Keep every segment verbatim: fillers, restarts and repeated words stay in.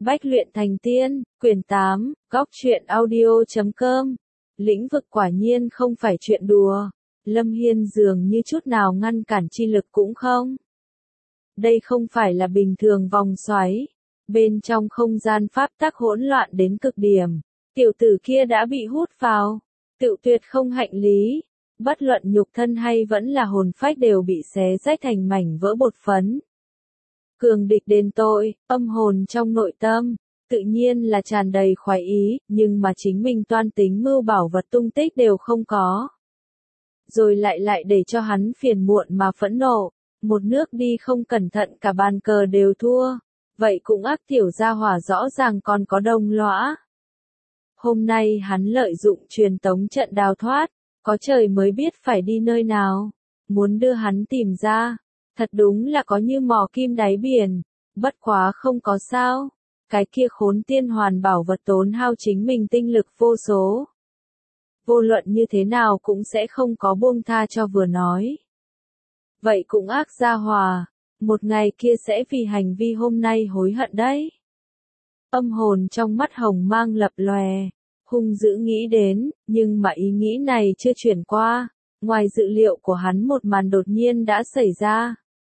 Bách luyện thành tiên, quyển tám, góc truyện audio chấm com. Lĩnh vực quả nhiên không phải chuyện đùa. Lâm Hiên dường như chút nào ngăn cản chi lực cũng không. Đây không phải là bình thường vòng xoáy. Bên trong không gian pháp tắc hỗn loạn đến cực điểm. Tiểu tử kia đã bị hút vào. Tự tuyệt không hạnh lý. Bất luận nhục thân hay vẫn là hồn phách đều bị xé rách thành mảnh vỡ bột phấn. Cường địch đền tội, âm hồn trong nội tâm, tự nhiên là tràn đầy khoái ý, nhưng mà chính mình toan tính mưu bảo vật tung tích đều không có. Rồi lại lại để cho hắn phiền muộn mà phẫn nộ, một nước đi không cẩn thận cả bàn cờ đều thua, vậy cũng ác tiểu gia hỏa rõ ràng còn có đồng lõa. Hôm nay hắn lợi dụng truyền tống trận đào thoát, có trời mới biết phải đi nơi nào, muốn đưa hắn tìm ra. Thật đúng là có như mò kim đáy biển, bất quá không có sao, cái kia khốn tiên hoàn bảo vật tốn hao chính mình tinh lực vô số. Vô luận như thế nào cũng sẽ không có buông tha cho vừa nói. Vậy cũng ác gia hòa, một ngày kia sẽ vì hành vi hôm nay hối hận đấy. Âm hồn trong mắt hồng mang lập lòe, hung dữ nghĩ đến, nhưng mà ý nghĩ này chưa chuyển qua, ngoài dự liệu của hắn một màn đột nhiên đã xảy ra.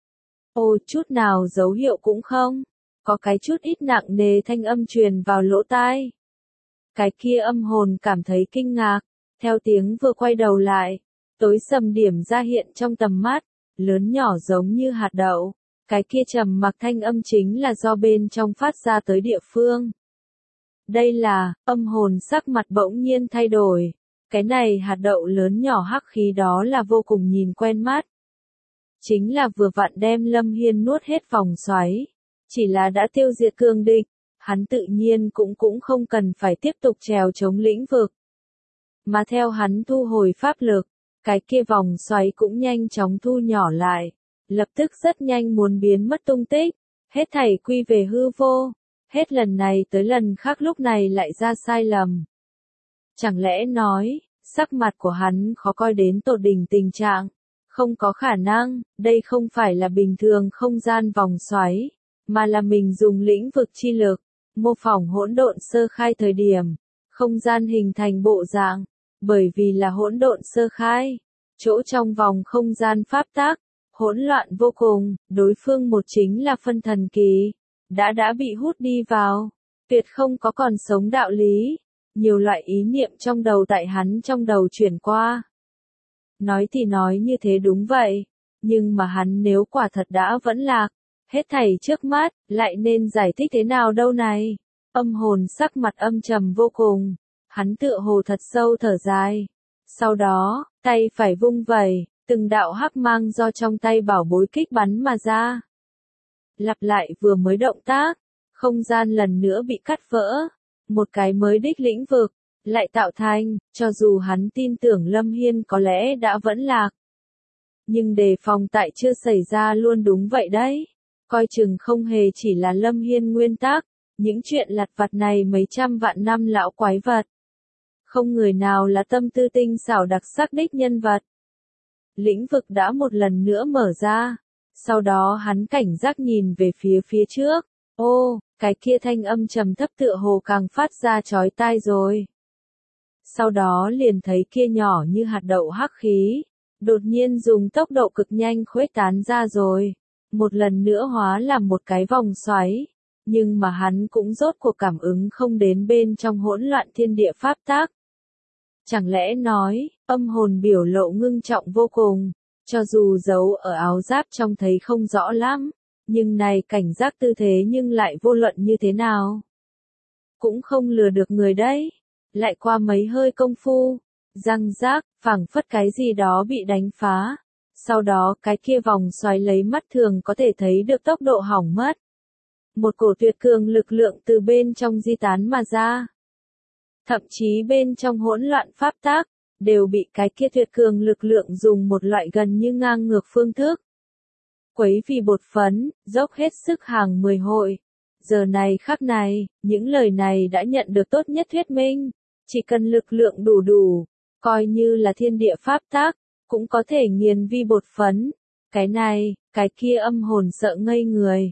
Ô, chút nào dấu hiệu cũng không, có cái chút ít nặng nề thanh âm truyền vào lỗ tai. Cái kia âm hồn cảm thấy kinh ngạc, theo tiếng vừa quay đầu lại, tối sầm điểm ra hiện trong tầm mắt, lớn nhỏ giống như hạt đậu, cái kia trầm mặc thanh âm chính là do bên trong phát ra tới địa phương. Đây là, âm hồn sắc mặt bỗng nhiên thay đổi, cái này hạt đậu lớn nhỏ hắc khí đó là vô cùng nhìn quen mắt. Chính là vừa vặn đem Lâm Hiên nuốt hết vòng xoáy. Chỉ là đã tiêu diệt cường địch, hắn tự nhiên cũng cũng không cần phải tiếp tục trèo chống lĩnh vực. Mà theo hắn thu hồi pháp lực, cái kia vòng xoáy cũng nhanh chóng thu nhỏ lại, lập tức rất nhanh muốn biến mất tung tích, hết thảy quy về hư vô, hết lần này tới lần khác lúc này lại ra sai lầm. Chẳng lẽ nói, sắc mặt của hắn khó coi đến tột đỉnh tình trạng. Không có khả năng, đây không phải là bình thường không gian vòng xoáy, mà là mình dùng lĩnh vực chi lực, mô phỏng hỗn độn sơ khai thời điểm, không gian hình thành bộ dạng, bởi vì là hỗn độn sơ khai, chỗ trong vòng không gian pháp tắc, hỗn loạn vô cùng, đối phương một chính là phân thần kỳ, đã đã bị hút đi vào, tuyệt không có còn sống đạo lý, nhiều loại ý niệm trong đầu tại hắn trong đầu chuyển qua. Nói thì nói như thế đúng vậy, nhưng mà hắn nếu quả thật đã vẫn lạc, hết thảy trước mắt, lại nên giải thích thế nào đâu này? Âm hồn sắc mặt âm trầm vô cùng, hắn tựa hồ thật sâu thở dài. Sau đó, tay phải vung vẩy, từng đạo hắc mang do trong tay bảo bối kích bắn mà ra. Lặp lại vừa mới động tác, không gian lần nữa bị cắt vỡ, một cái mới đích lĩnh vực. Lại tạo thành, cho dù hắn tin tưởng Lâm Hiên có lẽ đã vẫn lạc. Nhưng đề phòng tại chưa xảy ra luôn đúng vậy đấy. Coi chừng không hề chỉ là Lâm Hiên nguyên tắc, những chuyện lặt vặt này mấy trăm vạn năm lão quái vật. Không người nào là tâm tư tinh xảo đặc sắc đích nhân vật. Lĩnh vực đã một lần nữa mở ra. Sau đó hắn cảnh giác nhìn về phía phía trước. Ô, cái kia thanh âm trầm thấp tựa hồ càng phát ra chói tai rồi. Sau đó liền thấy kia nhỏ như hạt đậu hắc khí, đột nhiên dùng tốc độ cực nhanh khuếch tán ra rồi, một lần nữa hóa làm một cái vòng xoáy, nhưng mà hắn cũng rốt cuộc cảm ứng không đến bên trong hỗn loạn thiên địa pháp tắc. Chẳng lẽ nói, âm hồn biểu lộ ngưng trọng vô cùng, cho dù giấu ở áo giáp trông thấy không rõ lắm, nhưng này cảnh giác tư thế nhưng lại vô luận như thế nào. Cũng không lừa được người đấy. Lại qua mấy hơi công phu, răng rác, phảng phất cái gì đó bị đánh phá. Sau đó cái kia vòng xoáy lấy mắt thường có thể thấy được tốc độ hỏng mất. Một cổ tuyệt cường lực lượng từ bên trong di tán mà ra. Thậm chí bên trong hỗn loạn pháp tắc, đều bị cái kia tuyệt cường lực lượng dùng một loại gần như ngang ngược phương thức. Quấy vì bột phấn, dốc hết sức hàng mười hội. Giờ này khắc này, những lời này đã nhận được tốt nhất thuyết minh. Chỉ cần lực lượng đủ đủ, coi như là thiên địa pháp tắc, cũng có thể nghiền vi bột phấn. Cái này, cái kia âm hồn sợ ngây người.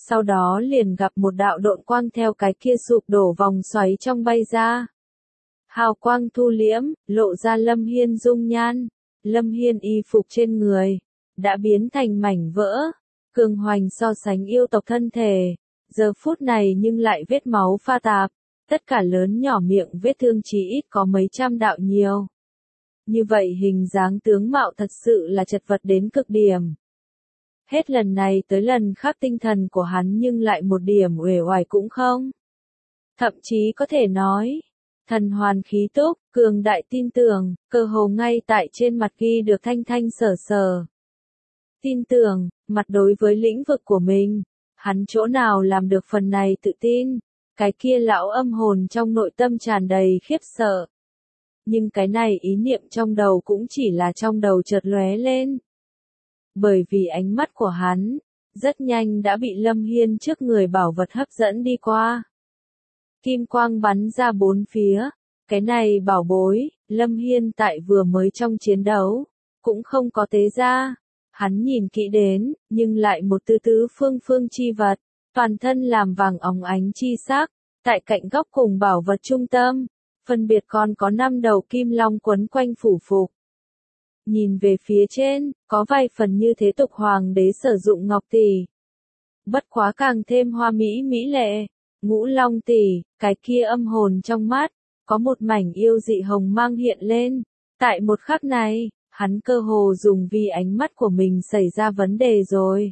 Sau đó liền gặp một đạo độn quang theo cái kia sụp đổ vòng xoáy trong bay ra. Hào quang thu liễm, lộ ra Lâm Hiên dung nhan. Lâm Hiên y phục trên người đã biến thành mảnh vỡ, cường hoành so sánh yêu tộc thân thể, giờ phút này nhưng lại vết máu pha tạp, tất cả lớn nhỏ miệng vết thương chí ít có mấy trăm đạo nhiều. Như vậy hình dáng tướng mạo thật sự là chật vật đến cực điểm. Hết lần này tới lần khác tinh thần của hắn nhưng lại một điểm uể oải cũng không. Thậm chí có thể nói, thần hoàn khí túc, cường đại tin tưởng, cơ hồ ngay tại trên mặt ghi được thanh thanh sở sở. Tin tưởng, mặt đối với lĩnh vực của mình, hắn chỗ nào làm được phần này tự tin, cái kia lão âm hồn trong nội tâm tràn đầy khiếp sợ. Nhưng cái này ý niệm trong đầu cũng chỉ là trong đầu chợt lóe lên. Bởi vì ánh mắt của hắn, rất nhanh đã bị Lâm Hiên trước người bảo vật hấp dẫn đi qua. Kim quang bắn ra bốn phía, cái này bảo bối, Lâm Hiên tại vừa mới trong chiến đấu, cũng không có tế ra. Hắn nhìn kỹ đến, nhưng lại một tứ tứ phương phương chi vật, toàn thân làm vàng óng ánh chi sắc, tại cạnh góc cùng bảo vật trung tâm, phân biệt còn có năm đầu kim long quấn quanh phủ phục. Nhìn về phía trên, có vài phần như thế tục hoàng đế sử dụng ngọc tỷ. Bất quá càng thêm hoa mỹ mỹ lệ, ngũ long tỷ, cái kia âm hồn trong mắt, có một mảnh yêu dị hồng mang hiện lên. Tại một khắc này, hắn cơ hồ dùng vì ánh mắt của mình xảy ra vấn đề rồi.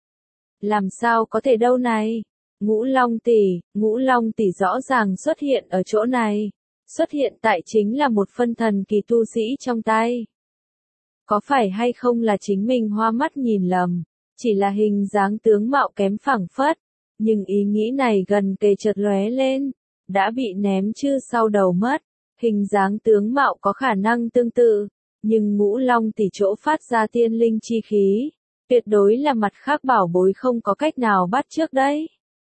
Làm sao có thể đâu này? Ngũ long tỷ, ngũ long tỷ rõ ràng xuất hiện ở chỗ này. Xuất hiện tại chính là một phân thần kỳ tu sĩ trong tay. Có phải hay không là chính mình hoa mắt nhìn lầm, chỉ là hình dáng tướng mạo kém phảng phất, nhưng ý nghĩ này gần kề chợt lóe lên, đã bị ném chư sau đầu mất. Hình dáng tướng mạo có khả năng tương tự, nhưng ngũ long tỷ chỗ phát ra tiên linh chi khí, tuyệt đối là mặt khác bảo bối không có cách nào bắt trước đấy.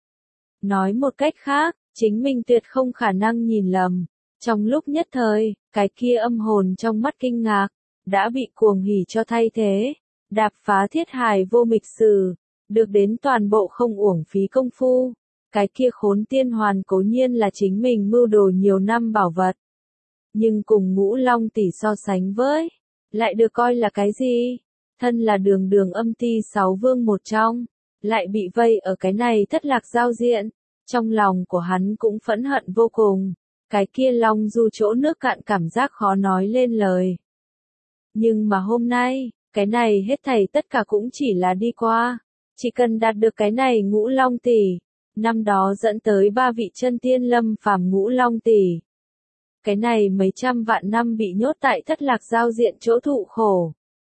Nói một cách khác, chính mình tuyệt không khả năng nhìn lầm. Trong lúc nhất thời, cái kia âm hồn trong mắt kinh ngạc, đã bị cuồng hỉ cho thay thế, đạp phá thiết hài vô mịch sử, được đến toàn bộ không uổng phí công phu. Cái kia khốn tiên hoàn cố nhiên là chính mình mưu đồ nhiều năm bảo vật. Nhưng cùng ngũ long tỷ so sánh với, lại được coi là cái gì? Thân là đường đường âm ti sáu vương một trong, lại bị vây ở cái này thất lạc giao diện. Trong lòng của hắn cũng phẫn hận vô cùng, cái kia long du chỗ nước cạn cảm giác khó nói lên lời. Nhưng mà hôm nay, cái này hết thảy tất cả cũng chỉ là đi qua. Chỉ cần đạt được cái này ngũ long tỷ, năm đó dẫn tới ba vị chân tiên lâm phàm ngũ long tỷ. Cái này mấy trăm vạn năm bị nhốt tại thất lạc giao diện chỗ thụ khổ.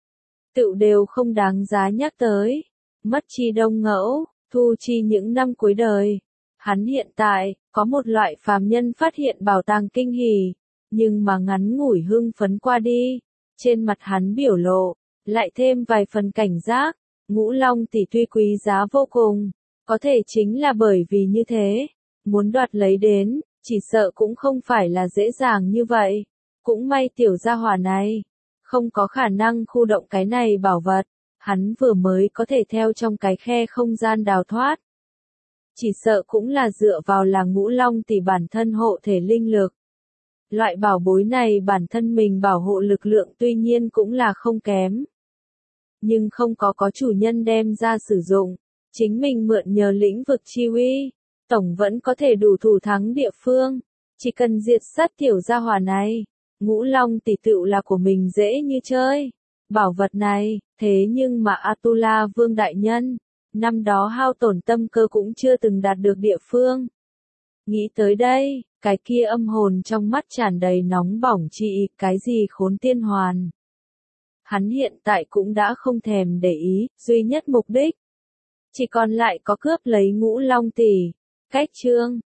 Tự đều không đáng giá nhắc tới. Mất chi đông ngẫu, thu chi những năm cuối đời. Hắn hiện tại, có một loại phàm nhân phát hiện bảo tàng kinh hỉ, nhưng mà ngắn ngủi hưng phấn qua đi. Trên mặt hắn biểu lộ, lại thêm vài phần cảnh giác. Ngũ long tỷ tuy quý giá vô cùng, có thể chính là bởi vì như thế, muốn đoạt lấy đến, chỉ sợ cũng không phải là dễ dàng như vậy. Cũng may tiểu gia hỏa này, không có khả năng khu động cái này bảo vật, hắn vừa mới có thể theo trong cái khe không gian đào thoát. Chỉ sợ cũng là dựa vào là ngũ long tỷ bản thân hộ thể linh lực. Loại bảo bối này bản thân mình bảo hộ lực lượng tuy nhiên cũng là không kém. Nhưng không có có chủ nhân đem ra sử dụng, chính mình mượn nhờ lĩnh vực chi uy, tổng vẫn có thể đủ thủ thắng địa phương. Chỉ cần diệt sát tiểu gia hỏa này, ngũ long tỷ tựu là của mình dễ như chơi. Bảo vật này, thế nhưng mà Atula Vương Đại Nhân, năm đó hao tổn tâm cơ cũng chưa từng đạt được địa phương. Nghĩ tới đây, cái kia âm hồn trong mắt tràn đầy nóng bỏng chị, cái gì khốn tiên hoàn. Hắn hiện tại cũng đã không thèm để ý, duy nhất mục đích. Chỉ còn lại có cướp lấy ngũ long tỷ. Cách chương